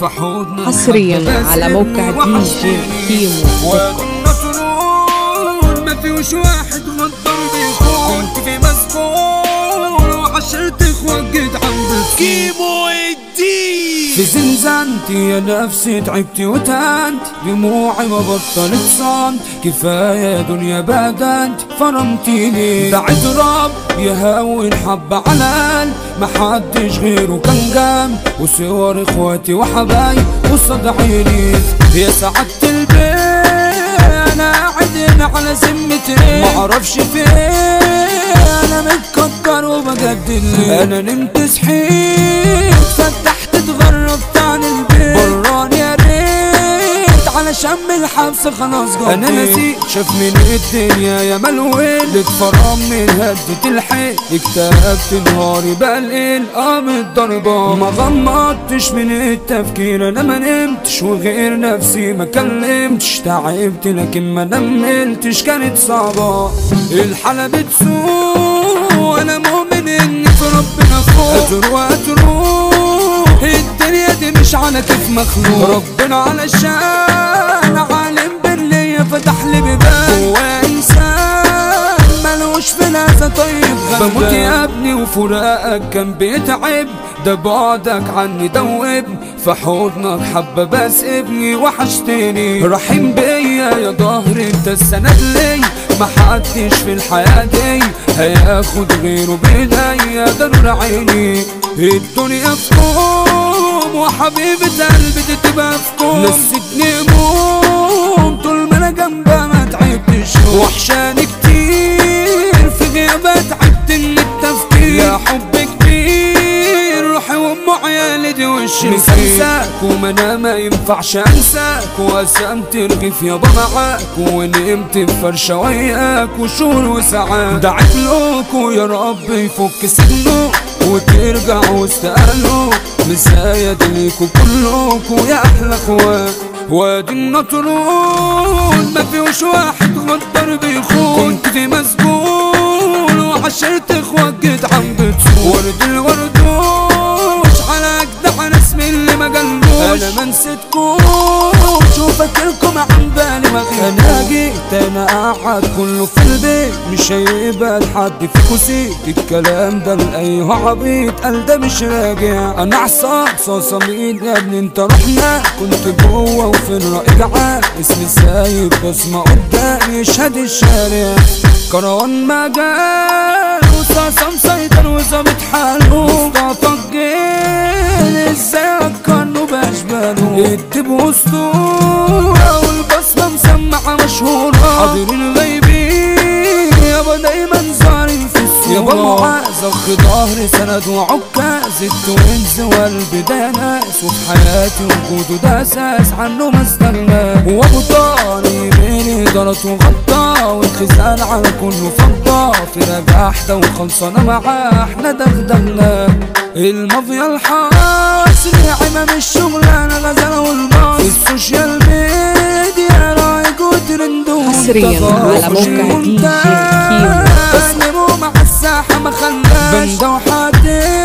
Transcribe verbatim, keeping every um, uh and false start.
في حضنك حصريا على موقع دي جي كيمو. وكنا طرون ما فيهوش واحد والضرب يخون، كنت في مسكون وعشرة اخوات جيت عند كيمو الدين. في زنزانتي يا نفسي تعبت وتهنت، دموعي ما بطلت صمت، كفاية دنيا بدنت فرمتيني. دعيت رب يهون حبة على قلب محدش غيره كان جنب، وصور اخواتي وحبايب وصد عيني. يا سعادة البيت انا قاعد هنا على ذمة معرفش فين، انا متكدر وبجدد ليه. انا نمت صحيت فتحت اتغربت عن البيت، براني يا ريت على شم الحبس خلاص جوه. انا نسيت شاف من الدنيا يا ملوين، اتفرم من هدة الحيل، اكتئبت نهاري بقى الليل قام الضربة. ما غمضتش من التفكير، انا ما نمتش وغير نفسي ما كلمتش، تعبت لكن ما نملتش كانت صعبة. الحالة بتسوق وانا مؤمن اني في ربنا فوق، هتروح هتروح الدنيا دي مش على كيف مخلوق، ربنا علشان عالم باللي فتح لي بيبان. هو انسان ملوش في ناسا طيب غلبان، بموت يا ابني وفراقك كان بيتعب، ده بعدك عني دوبني في حضنك حبة بس ابني وحشتني. رحيم بيا يا ظهري انت السند لي، محدش في الحياة دي هياخد غيره بايديا ده نور عيني. الدنيا في كوم وحبيبة قلبي دي تبقى في كوم، نسيتني هموم طول ما انا جنبها ما تعبتش، وحشاني كتير في غيابها تعبت من التفكير. يا حب كتير روحي وام عيالي دي وش مش انساك، وما انا ما ينفعش انساك، وقسمت رغيف يابا معاك، ونمت في فرشه وياك وشهور وساعات. دعيت لكوا يا رب يفك سجنه وترجع وسط اهله، مسايد ليكوا كلكوا يا احلى اخوات. وادي النطرون ما فيهوش واحد غدر بيخون، كنت في مسجون وعشرة اخوات جيت عم بتسوق. ورد الوردوش على اجدع ناس من اللي ما جنبوش، انا ما نسيتكوش وفاكركم عن بالي ما غير. انا جيت انا قاعد كله في البيت، مش هيبقى لحد فيكو سيت، الكلام ده لاي عبيط قال ده مش راجع. انا عصام صاصة مين يا ابني انت رحنا، كنت جوه وفي الرأي جعان، اسمي سايب بصمة قدامي يشهد الشارع. كروان مجال وصاصة مسيطر وظابط حاله، مصطفى الجيل ازاي فكرنه باشباله، الدب واسطورة والبصمة مسمعة مشهورة، حاضرين غايبين يابا دايما ظاهرين في الصورة. يابا معاذ اخ ظهري سند وعكاز، التوينز والبداية ناس، وفي حياتي وجوده ده اساس عنه ما استغنى. وابو طاري بيني ضرط وغطى، والخزان على كله فضة، في رجاحدة وخلصانة معاه احنا دغدغنا. المافيا الحاس نعمة مش شغلانة غزالة والباص، في السوشيال ميديا رايق وترند حصريا على موقع دي جي كيمو. مع الساحة ما خلاش بندة وحدين